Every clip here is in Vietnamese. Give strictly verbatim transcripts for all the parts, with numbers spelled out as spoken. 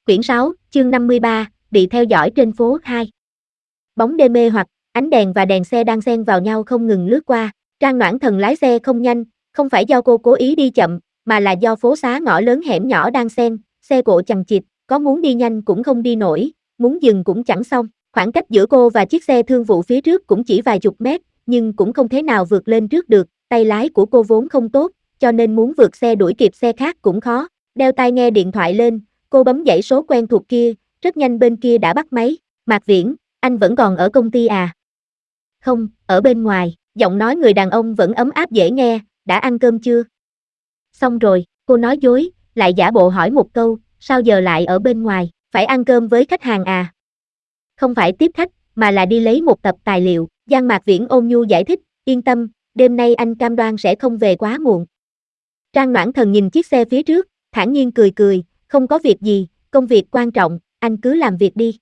Quyển sáu, chương năm mươi ba, bị theo dõi trên phố hai. Bóng đêm mê hoặc, ánh đèn và đèn xe đang xen vào nhau không ngừng lướt qua. Trang Noãn Thần lái xe không nhanh, không phải do cô cố ý đi chậm, mà là do phố xá ngõ lớn hẻm nhỏ đang xen, xe cộ chằng chịt, có muốn đi nhanh cũng không đi nổi, muốn dừng cũng chẳng xong. Khoảng cách giữa cô và chiếc xe thương vụ phía trước cũng chỉ vài chục mét, nhưng cũng không thể nào vượt lên trước được. Tay lái của cô vốn không tốt, cho nên muốn vượt xe đuổi kịp xe khác cũng khó. Đeo tai nghe điện thoại lên, cô bấm dãy số quen thuộc kia, rất nhanh bên kia đã bắt máy. Mạc Viễn, anh vẫn còn ở công ty à? Không, ở bên ngoài. Giọng nói người đàn ông vẫn ấm áp dễ nghe. Đã ăn cơm chưa? Xong rồi. Cô nói dối, lại giả bộ hỏi một câu, sao giờ lại ở bên ngoài? Phải ăn cơm với khách hàng à? Không phải tiếp khách, mà là đi lấy một tập tài liệu. Giang Mạc Viễn ôn nhu giải thích, yên tâm, đêm nay anh cam đoan sẽ không về quá muộn. Trang Noãn Thần nhìn chiếc xe phía trước, thản nhiên cười cười, không có việc gì, công việc quan trọng, anh cứ làm việc đi.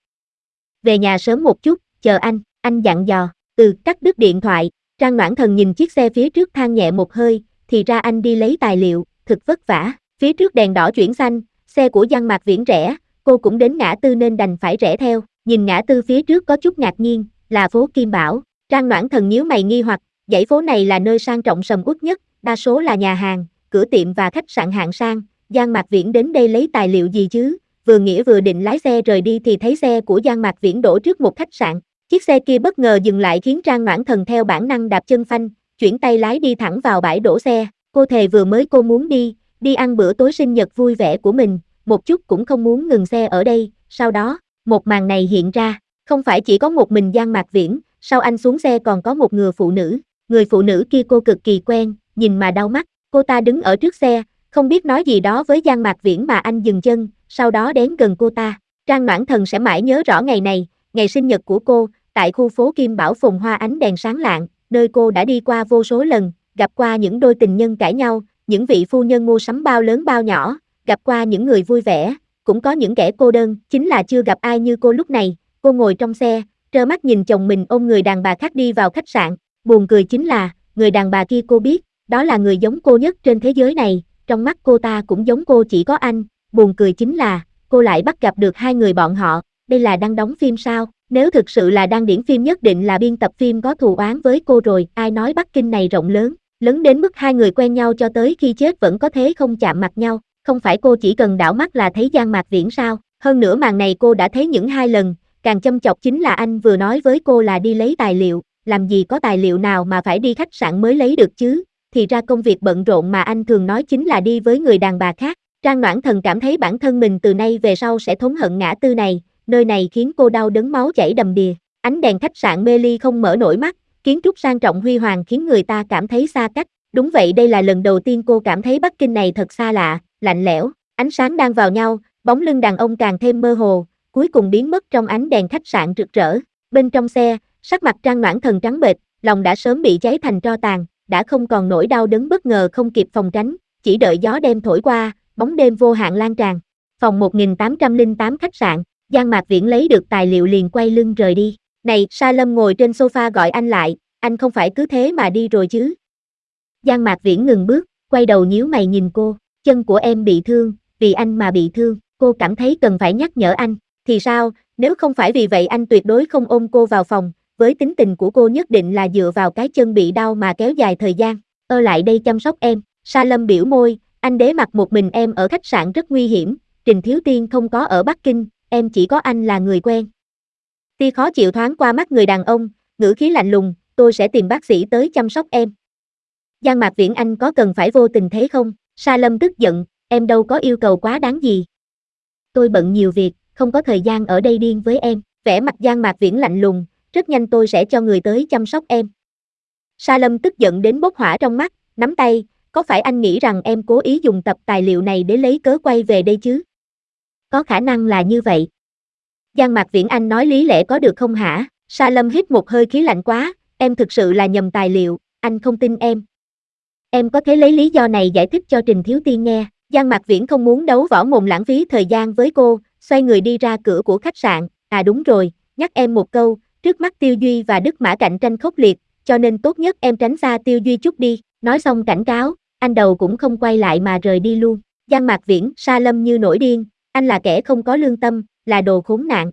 Về nhà sớm một chút, chờ anh, anh dặn dò. Ừ, cắt đứt điện thoại. Trang Noãn Thần nhìn chiếc xe phía trước than nhẹ một hơi, thì ra anh đi lấy tài liệu, thực vất vả. Phía trước đèn đỏ chuyển xanh, xe của Giang Mạc Viễn rẽ, cô cũng đến ngã tư nên đành phải rẽ theo. Nhìn ngã tư phía trước có chút ngạc nhiên, là phố Kim Bảo. Trang Noãn Thần nhíu mày nghi hoặc, dãy phố này là nơi sang trọng sầm uất nhất, đa số là nhà hàng, cửa tiệm và khách sạn hạng sang. Giang Mạc Viễn đến đây lấy tài liệu gì chứ? Vừa nghĩ vừa định lái xe rời đi thì thấy xe của Giang Mạc Viễn đổ trước một khách sạn. Chiếc xe kia bất ngờ dừng lại khiến Trang Noãn Thần theo bản năng đạp chân phanh, chuyển tay lái đi thẳng vào bãi đổ xe. Cô thề vừa mới cô muốn đi, đi ăn bữa tối sinh nhật vui vẻ của mình, một chút cũng không muốn ngừng xe ở đây. Sau đó, một màn này hiện ra, không phải chỉ có một mình Giang Mạc Viễn, sau anh xuống xe còn có một người phụ nữ. Người phụ nữ kia cô cực kỳ quen, nhìn mà đau mắt. Cô ta đứng ở trước xe, không biết nói gì đó với Giang Mạc Viễn mà anh dừng chân, sau đó đến gần cô ta. Trang Noãn Thần sẽ mãi nhớ rõ ngày này, ngày sinh nhật của cô, tại khu phố Kim Bảo phồn hoa ánh đèn sáng lạng, nơi cô đã đi qua vô số lần, gặp qua những đôi tình nhân cãi nhau, những vị phu nhân mua sắm bao lớn bao nhỏ, gặp qua những người vui vẻ, cũng có những kẻ cô đơn, chính là chưa gặp ai như cô lúc này. Cô ngồi trong xe, trơ mắt nhìn chồng mình ôm người đàn bà khác đi vào khách sạn. Buồn cười chính là, người đàn bà kia cô biết, đó là người giống cô nhất trên thế giới này, trong mắt cô ta cũng giống cô chỉ có anh. Buồn cười chính là, cô lại bắt gặp được hai người bọn họ. Đây là đang đóng phim sao? Nếu thực sự là đang điển phim nhất định là biên tập phim có thù oán với cô rồi. Ai nói Bắc Kinh này rộng lớn, lớn đến mức hai người quen nhau cho tới khi chết vẫn có thế không chạm mặt nhau. Không phải cô chỉ cần đảo mắt là thấy Giang Mạc Viễn sao? Hơn nữa màn này cô đã thấy những hai lần. Càng châm chọc chính là anh vừa nói với cô là đi lấy tài liệu, làm gì có tài liệu nào mà phải đi khách sạn mới lấy được chứ? Thì ra công việc bận rộn mà anh thường nói chính là đi với người đàn bà khác. Trang Noãn Thần cảm thấy bản thân mình từ nay về sau sẽ thống hận ngã tư này, nơi này khiến cô đau đớn máu chảy đầm đìa. Ánh đèn khách sạn mê ly không mở nổi mắt, kiến trúc sang trọng huy hoàng khiến người ta cảm thấy xa cách. Đúng vậy, đây là lần đầu tiên cô cảm thấy Bắc Kinh này thật xa lạ, lạnh lẽo. Ánh sáng đang vào nhau, bóng lưng đàn ông càng thêm mơ hồ, cuối cùng biến mất trong ánh đèn khách sạn rực rỡ. Bên trong xe, sắc mặt Trang Noãn Thần trắng bệch, lòng đã sớm bị cháy thành tro tàn, đã không còn nỗi đau đớn bất ngờ không kịp phòng tránh, chỉ đợi gió đêm thổi qua, bóng đêm vô hạn lan tràn. Phòng một nghìn tám trăm lẻ tám khách sạn, Giang Mạc Viễn lấy được tài liệu liền quay lưng rời đi. Này, Sa Lâm ngồi trên sofa gọi anh lại, anh không phải cứ thế mà đi rồi chứ? Giang Mạc Viễn ngừng bước, quay đầu nhíu mày nhìn cô, chân của em bị thương, vì anh mà bị thương, cô cảm thấy cần phải nhắc nhở anh. Thì sao, nếu không phải vì vậy anh tuyệt đối không ôm cô vào phòng, với tính tình của cô nhất định là dựa vào cái chân bị đau mà kéo dài thời gian, ơ lại đây chăm sóc em. Sa Lâm biểu môi, anh để mặc một mình em ở khách sạn rất nguy hiểm, Trình Thiếu Tiên không có ở Bắc Kinh, em chỉ có anh là người quen. Tia khó chịu thoáng qua mắt người đàn ông, ngữ khí lạnh lùng, tôi sẽ tìm bác sĩ tới chăm sóc em. Giang Mạc Viễn, anh có cần phải vô tình thế không? Sa Lâm tức giận, em đâu có yêu cầu quá đáng gì. Tôi bận nhiều việc, không có thời gian ở đây điên với em. Vẻ mặt Giang Mạc Viễn lạnh lùng, rất nhanh tôi sẽ cho người tới chăm sóc em. Sa Lâm tức giận đến bốc hỏa trong mắt, nắm tay, có phải anh nghĩ rằng em cố ý dùng tập tài liệu này để lấy cớ quay về đây chứ? Có khả năng là như vậy. Giang Mạc Viễn, anh nói lý lẽ có được không hả? Sa Lâm hít một hơi khí lạnh quá, em thực sự là nhầm tài liệu, anh không tin em. Em có thể lấy lý do này giải thích cho Trình Thiếu Tiên nghe. Giang Mạc Viễn không muốn đấu võ mồm lãng phí thời gian với cô, xoay người đi ra cửa của khách sạn. À đúng rồi, nhắc em một câu, trước mắt Tiêu Duy và Đức Mã cạnh tranh khốc liệt, cho nên tốt nhất em tránh xa Tiêu Duy chút đi. Nói xong cảnh cáo, anh đầu cũng không quay lại mà rời đi luôn. Giang Mạc Viễn, Sa Lâm như nổi điên, anh là kẻ không có lương tâm, là đồ khốn nạn.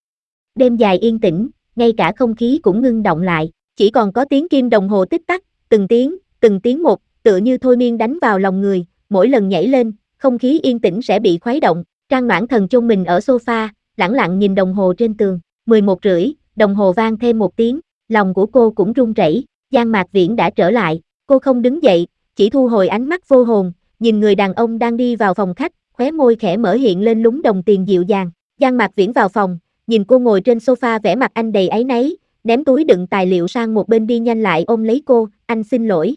Đêm dài yên tĩnh, ngay cả không khí cũng ngưng động lại, chỉ còn có tiếng kim đồng hồ tích tắc, từng tiếng, từng tiếng một, tựa như thôi miên đánh vào lòng người, mỗi lần nhảy lên, không khí yên tĩnh sẽ bị khuấy động. Trang Noãn Thần chôn mình ở sofa, lẳng lặng nhìn đồng hồ trên tường, mười một rưỡi, đồng hồ vang thêm một tiếng, lòng của cô cũng run rẩy. Giang Mạc Viễn đã trở lại, cô không đứng dậy, chỉ thu hồi ánh mắt vô hồn, nhìn người đàn ông đang đi vào phòng khách, khóe môi khẽ mở hiện lên lúng đồng tiền dịu dàng. Giang Mạc Viễn vào phòng, nhìn cô ngồi trên sofa vẻ mặt anh đầy áy náy, ném túi đựng tài liệu sang một bên đi nhanh lại ôm lấy cô, anh xin lỗi.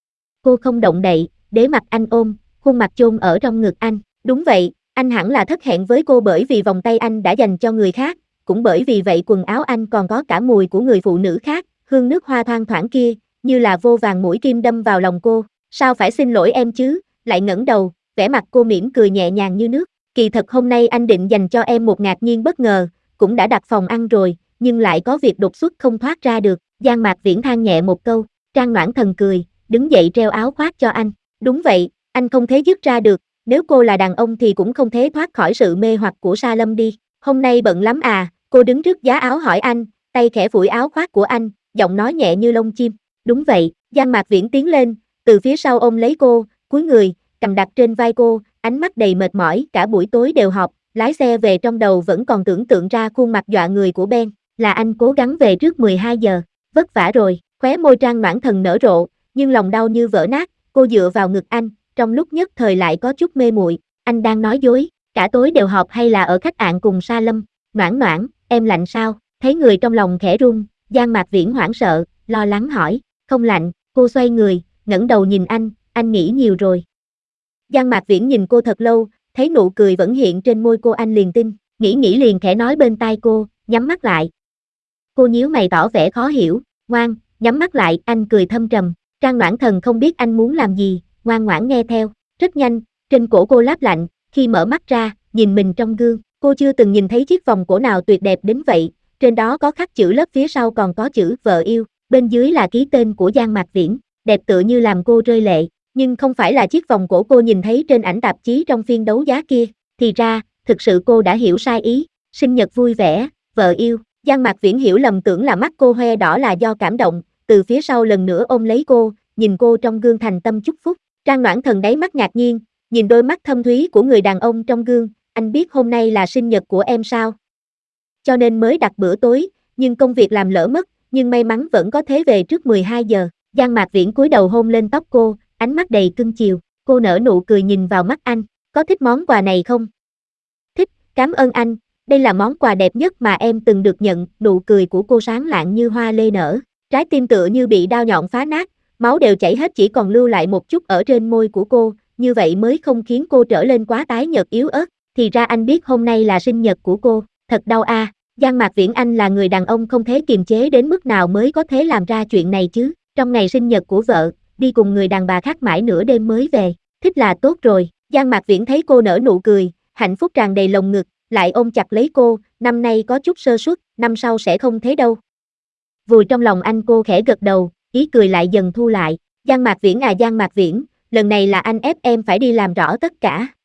Cô không động đậy, để mặt anh ôm, khuôn mặt chôn ở trong ngực anh. Đúng vậy, anh hẳn là thất hẹn với cô bởi vì vòng tay anh đã dành cho người khác, cũng bởi vì vậy quần áo anh còn có cả mùi của người phụ nữ khác, hương nước hoa thoang thoảng kia, như là vô vàn mũi kim đâm vào lòng cô. Sao phải xin lỗi em chứ, lại ngẩng đầu, vẻ mặt cô mỉm cười nhẹ nhàng như nước. Kỳ thật hôm nay anh định dành cho em một ngạc nhiên bất ngờ, cũng đã đặt phòng ăn rồi, nhưng lại có việc đột xuất không thoát ra được. Giang Mạc Viễn than nhẹ một câu, Trang Noãn Thần cười, đứng dậy treo áo khoác cho anh. Đúng vậy, anh không thể dứt ra được, nếu cô là đàn ông thì cũng không thể thoát khỏi sự mê hoặc của Sa Lâm đi. Hôm nay bận lắm à, cô đứng trước giá áo hỏi anh, tay khẽ phủi áo khoác của anh, giọng nói nhẹ như lông chim. Đúng vậy, Giang Mạc Viễn tiến lên, từ phía sau ôm lấy cô, cúi người, cầm đặt trên vai cô, ánh mắt đầy mệt mỏi, cả buổi tối đều họp, lái xe về trong đầu vẫn còn tưởng tượng ra khuôn mặt dọa người của Ben, là anh cố gắng về trước mười hai giờ, vất vả rồi, khóe môi Trang Noãn Thần nở rộ, nhưng lòng đau như vỡ nát, cô dựa vào ngực anh, trong lúc nhất thời lại có chút mê muội, anh đang nói dối, cả tối đều họp hay là ở khách sạn cùng Sa Lâm. Noãn Noãn, em lạnh sao? Thấy người trong lòng khẽ run, Giang Mạc Viễn hoảng sợ, lo lắng hỏi, không lạnh. Cô xoay người, ngẩng đầu nhìn anh, anh nghĩ nhiều rồi. Giang Mạc Viễn nhìn cô thật lâu, thấy nụ cười vẫn hiện trên môi cô, anh liền tin, nghĩ nghĩ liền khẽ nói bên tai cô, nhắm mắt lại. Cô nhíu mày tỏ vẻ khó hiểu, ngoan, nhắm mắt lại, anh cười thâm trầm. Trang Noãn Thần không biết anh muốn làm gì, ngoan ngoãn nghe theo. Rất nhanh, trên cổ cô láp lạnh, khi mở mắt ra, nhìn mình trong gương, cô chưa từng nhìn thấy chiếc vòng cổ nào tuyệt đẹp đến vậy, trên đó có khắc chữ lớp, phía sau còn có chữ vợ yêu, bên dưới là ký tên của Giang Mạc Viễn, đẹp tựa như làm cô rơi lệ, nhưng không phải là chiếc vòng cổ cô nhìn thấy trên ảnh tạp chí trong phiên đấu giá kia, thì ra, thực sự cô đã hiểu sai ý, sinh nhật vui vẻ, vợ yêu. Giang Mạc Viễn hiểu lầm tưởng là mắt cô hoe đỏ là do cảm động, từ phía sau lần nữa ôm lấy cô, nhìn cô trong gương thành tâm chúc phúc. Trang Noãn Thần đáy mắt ngạc nhiên, nhìn đôi mắt thâm thúy của người đàn ông trong gương, anh biết hôm nay là sinh nhật của em sao? Cho nên mới đặt bữa tối, nhưng công việc làm lỡ mất, nhưng may mắn vẫn có thể về trước mười hai giờ. Giang Mạc Viễn cúi đầu hôn lên tóc cô, ánh mắt đầy cưng chiều, cô nở nụ cười nhìn vào mắt anh, có thích món quà này không? Thích, cảm ơn anh, đây là món quà đẹp nhất mà em từng được nhận. Nụ cười của cô sáng lạng như hoa lê nở, trái tim tựa như bị đao nhọn phá nát, máu đều chảy hết chỉ còn lưu lại một chút ở trên môi của cô, như vậy mới không khiến cô trở lên quá tái nhợt yếu ớt. Thì ra anh biết hôm nay là sinh nhật của cô, thật đau a. À. Giang Mạc Viễn, anh là người đàn ông không thể kiềm chế đến mức nào mới có thể làm ra chuyện này chứ, trong ngày sinh nhật của vợ, đi cùng người đàn bà khác mãi nửa đêm mới về, thích là tốt rồi. Giang Mạc Viễn thấy cô nở nụ cười, hạnh phúc tràn đầy lồng ngực, lại ôm chặt lấy cô, năm nay có chút sơ suất, năm sau sẽ không thế đâu. Vùi trong lòng anh, cô khẽ gật đầu, ý cười lại dần thu lại. Giang Mạc Viễn à Giang Mạc Viễn, lần này là anh ép em phải đi làm rõ tất cả.